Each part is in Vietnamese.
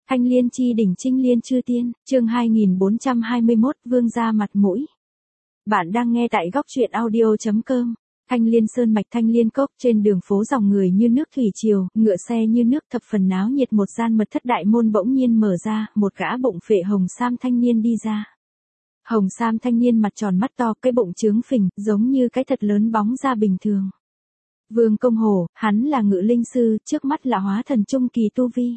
Thanh Liên chi đỉnh Trinh Liên chư tiên, chương 2421 Vương gia mặt mũi. Bạn đang nghe tại góc truyện audio.com. Thanh Liên sơn mạch Thanh Liên cốc, trên đường phố dòng người như nước thủy triều, ngựa xe như nước, thập phần náo nhiệt. Một gian mật thất đại môn bỗng nhiên mở ra, một gã bụng phệ hồng sam thanh niên đi ra. Hồng sam thanh niên mặt tròn mắt to, cái bụng trướng phình, giống như cái thật lớn bóng ra bình thường. Vương Công Hổ, hắn là ngự linh sư, trước mắt là hóa thần trung kỳ tu vi.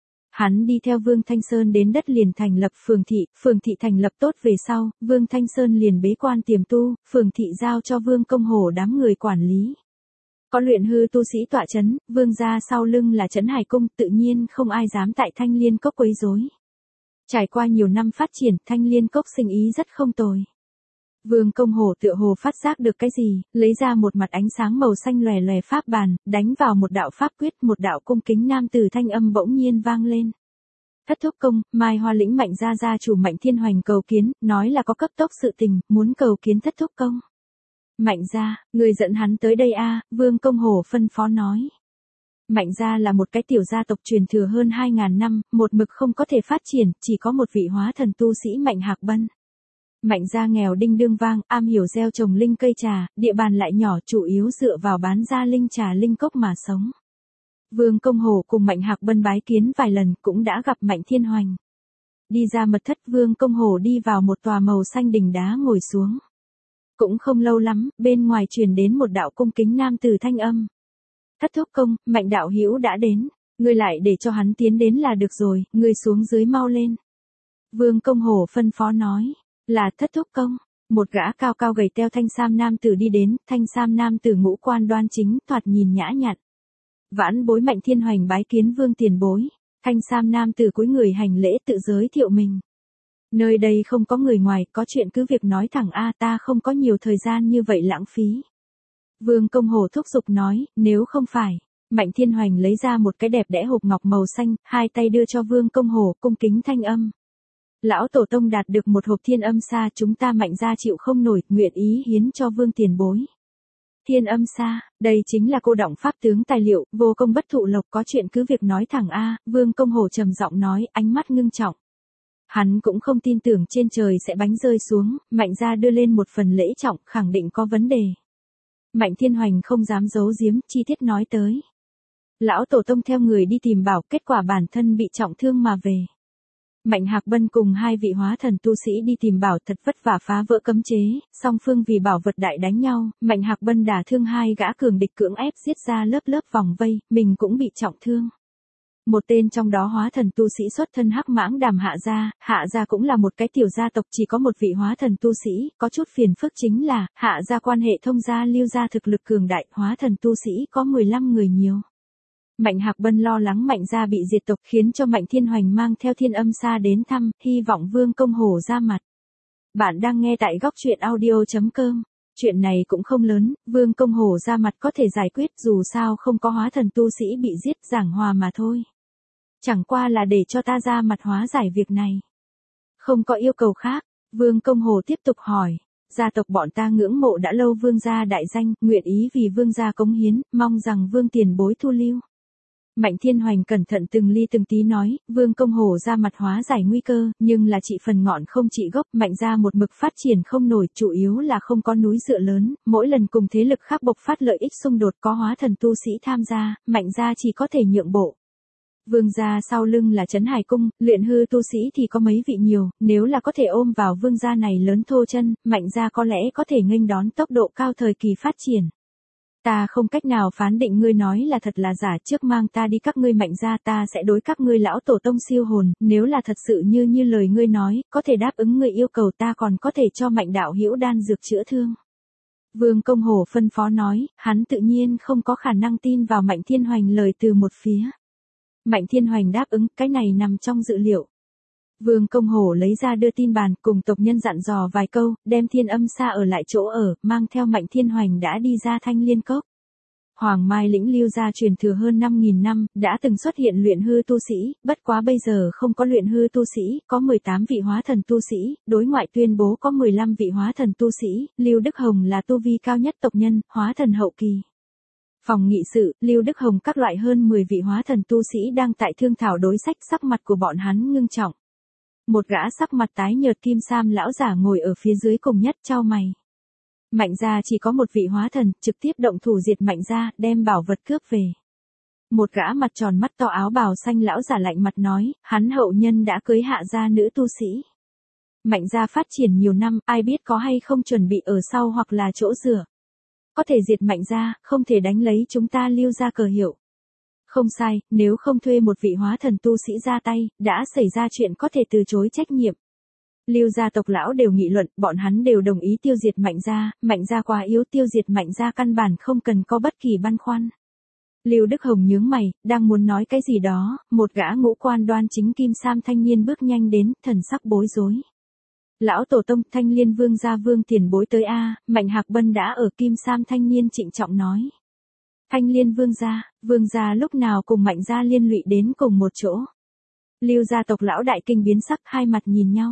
Hắn đi theo Vương Thanh Sơn đến đất liền thành lập phường thị thành lập tốt về sau, Vương Thanh Sơn liền bế quan tiềm tu, phường thị giao cho Vương Công Hổ đám người quản lý. Có luyện hư tu sĩ tọa chấn, Vương gia sau lưng là Trấn Hải Cung, tự nhiên không ai dám tại Thanh Liên cốc quấy rối. Trải qua nhiều năm phát triển, Thanh Liên cốc sinh ý rất không tồi. Vương Công Hổ tựa hồ phát giác được cái gì, lấy ra một mặt ánh sáng màu xanh lòe lòe pháp bàn, đánh vào một đạo pháp quyết, một đạo cung kính nam tử thanh âm bỗng nhiên vang lên. Thất thúc công, Mai Hoa lĩnh Mạnh gia chủ Mạnh Thiên Hoành cầu kiến, nói là có cấp tốc sự tình, muốn cầu kiến thất thúc công. Mạnh gia, người dẫn hắn tới đây a, Vương Công Hổ phân phó nói. Mạnh gia là một cái tiểu gia tộc truyền thừa hơn 2000 năm, một mực không có thể phát triển, chỉ có một vị hóa thần tu sĩ Mạnh Hạc Bân. Mạnh gia nghèo đinh đương vang, am hiểu gieo trồng linh cây trà, địa bàn lại nhỏ, chủ yếu dựa vào bán ra linh trà linh cốc mà sống. Vương Công Hổ cùng Mạnh Hạc Bân bái kiến vài lần, cũng đã gặp Mạnh Thiên Hoành. Đi ra mật thất, Vương Công Hổ đi vào một tòa màu xanh đỉnh đá ngồi xuống. Cũng không lâu lắm, bên ngoài truyền đến một đạo cung kính nam tử thanh âm. Thất thúc công, Mạnh đạo hữu đã đến, ngươi lại để cho hắn tiến đến là được rồi, ngươi xuống dưới mau lên. Vương Công Hổ phân phó nói. Là thất thúc công, một gã cao cao gầy teo thanh sam nam tử đi đến, thanh sam nam tử ngũ quan đoan chính, thoạt nhìn nhã nhặn. Vãn bối Mạnh Thiên Hoành bái kiến Vương tiền bối, thanh sam nam tử cúi người hành lễ tự giới thiệu mình. Nơi đây không có người ngoài, có chuyện cứ việc nói thẳng a, ta không có nhiều thời gian như vậy lãng phí. Vương Công Hổ thúc giục nói, nếu không phải. Mạnh Thiên Hoành lấy ra một cái đẹp đẽ hộp ngọc màu xanh, hai tay đưa cho Vương Công Hổ, cung kính thanh âm. Lão tổ tông đạt được một hộp thiên âm sa, chúng ta Mạnh gia chịu không nổi, nguyện ý hiến cho Vương tiền bối. Thiên âm sa, đây chính là cô đọng pháp tướng tài liệu, vô công bất thụ lộc, có chuyện cứ việc nói thẳng a, Vương Công Hổ trầm giọng nói, ánh mắt ngưng trọng. Hắn cũng không tin tưởng trên trời sẽ bánh rơi xuống, Mạnh gia đưa lên một phần lễ trọng, khẳng định có vấn đề. Mạnh Thiên Hoành không dám giấu giếm, chi tiết nói tới. Lão tổ tông theo người đi tìm bảo, kết quả bản thân bị trọng thương mà về. Mạnh Hạc Bân cùng hai vị hóa thần tu sĩ đi tìm bảo, thật vất vả phá vỡ cấm chế, song phương vì bảo vật đại đánh nhau, Mạnh Hạc Bân đả thương hai gã cường địch, cưỡng ép giết ra lớp lớp vòng vây, mình cũng bị trọng thương. Một tên trong đó hóa thần tu sĩ xuất thân Hắc Mãng Đàm Hạ gia cũng là một cái tiểu gia tộc, chỉ có một vị hóa thần tu sĩ, có chút phiền phức chính là, Hạ gia quan hệ thông gia Lưu gia thực lực cường đại, hóa thần tu sĩ có 15 người nhiều. Mạnh Hạc Bân lo lắng Mạnh gia bị diệt tộc, khiến cho Mạnh Thiên Hoành mang theo thiên âm sa đến thăm, hy vọng Vương Công Hổ ra mặt. Bạn đang nghe tại góc truyện audio.com. Chuyện này cũng không lớn, Vương Công Hổ ra mặt có thể giải quyết, dù sao không có hóa thần tu sĩ bị giết, giảng hòa mà thôi. Chẳng qua là để cho ta ra mặt hóa giải việc này. Không có yêu cầu khác, Vương Công Hổ tiếp tục hỏi. Gia tộc bọn ta ngưỡng mộ đã lâu Vương gia đại danh, nguyện ý vì Vương gia cống hiến, mong rằng Vương tiền bối thu lưu. Mạnh Thiên Hoành cẩn thận từng ly từng tí nói, Vương Công Hổ ra mặt hóa giải nguy cơ, nhưng là trị phần ngọn không trị gốc, Mạnh gia một mực phát triển không nổi, chủ yếu là không có núi dựa lớn, mỗi lần cùng thế lực khác bộc phát lợi ích xung đột có hóa thần tu sĩ tham gia, Mạnh gia chỉ có thể nhượng bộ. Vương gia sau lưng là Trấn Hải Cung, luyện hư tu sĩ thì có mấy vị nhiều, nếu là có thể ôm vào Vương gia này lớn thô chân, Mạnh gia có lẽ có thể nghênh đón tốc độ cao thời kỳ phát triển. Ta không cách nào phán định ngươi nói là thật là giả, trước mang ta đi các ngươi Mạnh gia, ta sẽ đối các ngươi lão tổ tông siêu hồn, nếu là thật sự như lời ngươi nói, có thể đáp ứng ngươi yêu cầu, ta còn có thể cho Mạnh đạo hữu đan dược chữa thương. Vương Công Hổ phân phó nói, hắn tự nhiên không có khả năng tin vào Mạnh Thiên Hoành lời từ một phía. Mạnh Thiên Hoành đáp ứng, cái này nằm trong dự liệu. Vương Công Hổ lấy ra đưa tin bàn, cùng tộc nhân dặn dò vài câu, đem thiên âm sa ở lại chỗ ở, mang theo Mạnh Thiên Hoành đã đi ra Thanh Liên cốc. Hoàng Mai lĩnh Lưu gia truyền thừa hơn 5000 năm, đã từng xuất hiện luyện hư tu sĩ, bất quá bây giờ không có luyện hư tu sĩ, có 18 vị hóa thần tu sĩ, đối ngoại tuyên bố có 15 vị hóa thần tu sĩ, Lưu Đức Hồng là tu vi cao nhất tộc nhân, hóa thần hậu kỳ. Phòng nghị sự, Lưu Đức Hồng các loại hơn 10 vị hóa thần tu sĩ đang tại thương thảo đối sách, sắc mặt của bọn hắn ngưng trọng. Một gã sắc mặt tái nhợt kim sam lão giả ngồi ở phía dưới cùng nhất chau mày. Mạnh gia chỉ có một vị hóa thần, trực tiếp động thủ diệt Mạnh gia, đem bảo vật cướp về. Một gã mặt tròn mắt to áo bào xanh lão giả lạnh mặt nói, hắn hậu nhân đã cưới hạ gia nữ tu sĩ. Mạnh gia phát triển nhiều năm, ai biết có hay không chuẩn bị ở sau hoặc là chỗ dựa. Có thể diệt Mạnh gia, không thể đánh lấy chúng ta Lưu gia cờ hiệu. Không sai, nếu không thuê một vị hóa thần tu sĩ ra tay, đã xảy ra chuyện có thể từ chối trách nhiệm. Lưu gia tộc lão đều nghị luận, bọn hắn đều đồng ý tiêu diệt Mạnh gia quá yếu, tiêu diệt Mạnh gia căn bản không cần có bất kỳ băn khoăn. Lưu Đức Hồng nhướng mày, đang muốn nói cái gì đó, một gã ngũ quan đoan chính kim sam thanh niên bước nhanh đến, thần sắc bối rối. Lão tổ tông, Thanh Liên Vương gia Vương tiền bối tới a. Mạnh Hạc Bân đã ở kim sam thanh niên trịnh trọng nói. Thanh Liên Vương gia lúc nào cùng Mạnh gia liên lụy đến cùng một chỗ. Lưu gia tộc lão đại kinh biến sắc, hai mặt nhìn nhau.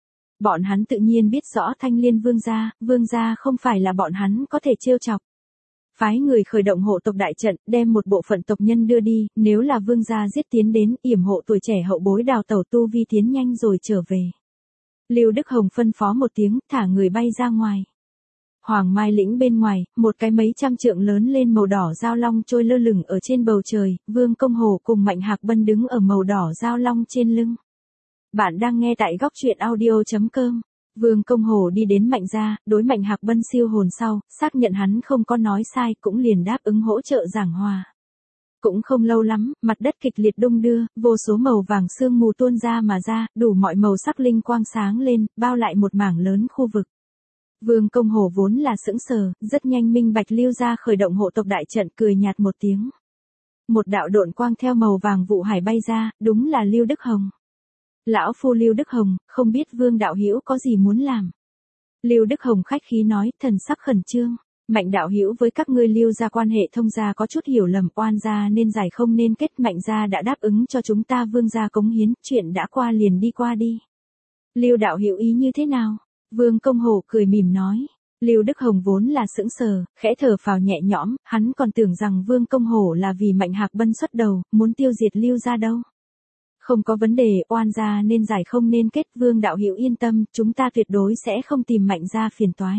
Bọn hắn tự nhiên biết rõ Thanh Liên Vương gia không phải là bọn hắn có thể trêu chọc. Phái người khởi động hộ tộc đại trận, đem một bộ phận tộc nhân đưa đi, nếu là vương gia giết tiến đến, yểm hộ tuổi trẻ hậu bối đào tẩu tu vi tiến nhanh rồi trở về. Lưu Đức Hồng phân phó một tiếng, thả người bay ra ngoài. Hoàng Mai lĩnh bên ngoài, một cái mấy trăm trượng lớn lên màu đỏ giao long trôi lơ lửng ở trên bầu trời, Vương Công Hồ cùng Mạnh Hạc Bân đứng ở màu đỏ giao long trên lưng. Bạn đang nghe tại góc truyện audio.com. Vương Công Hồ đi đến Mạnh gia, đối Mạnh Hạc Bân siêu hồn sau, xác nhận hắn không có nói sai, cũng liền đáp ứng hỗ trợ giảng hòa. Cũng không lâu lắm, mặt đất kịch liệt đung đưa, vô số màu vàng sương mù tuôn ra mà ra, đủ mọi màu sắc linh quang sáng lên, bao lại một mảng lớn khu vực. Vương Công Hồ vốn là sững sờ, rất nhanh minh bạch Lưu gia khởi động hộ tộc đại trận, cười nhạt một tiếng. Một đạo độn quang theo màu vàng vụ hải bay ra, đúng là Lưu Đức Hồng. Lão phu Lưu Đức Hồng, không biết Vương đạo hữu có gì muốn làm. Lưu Đức Hồng khách khí nói, thần sắc khẩn trương. Mạnh đạo hữu với các ngươi Lưu gia quan hệ thông gia có chút hiểu lầm, oan gia nên giải không nên kết, Mạnh gia đã đáp ứng cho chúng ta Vương gia cống hiến, chuyện đã qua liền đi qua đi. Lưu đạo hữu ý như thế nào? Vương Công Hồ cười mỉm nói. Lưu Đức Hồng vốn là sững sờ, khẽ thở phào nhẹ nhõm, hắn còn tưởng rằng Vương Công Hồ là vì Mạnh Hạc Bân xuất đầu, muốn tiêu diệt Lưu gia đâu. Không có vấn đề, oan gia nên giải không nên kết, Vương đạo hữu yên tâm, chúng ta tuyệt đối sẽ không tìm Mạnh gia phiền toái.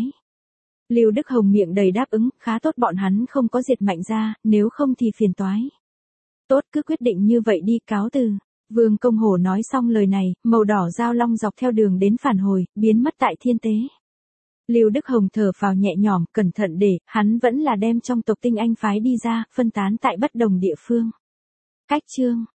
Lưu Đức Hồng miệng đầy đáp ứng, khá tốt bọn hắn không có diệt Mạnh gia, nếu không thì phiền toái. Tốt, cứ quyết định như vậy đi, cáo từ. Vương Công Hồ nói xong lời này, màu đỏ giao long dọc theo đường đến phản hồi, biến mất tại thiên tế. Lưu Đức Hồng thở phào nhẹ nhõm, cẩn thận để, hắn vẫn là đem trong tộc tinh anh phái đi ra, phân tán tại bất đồng địa phương. Cách chương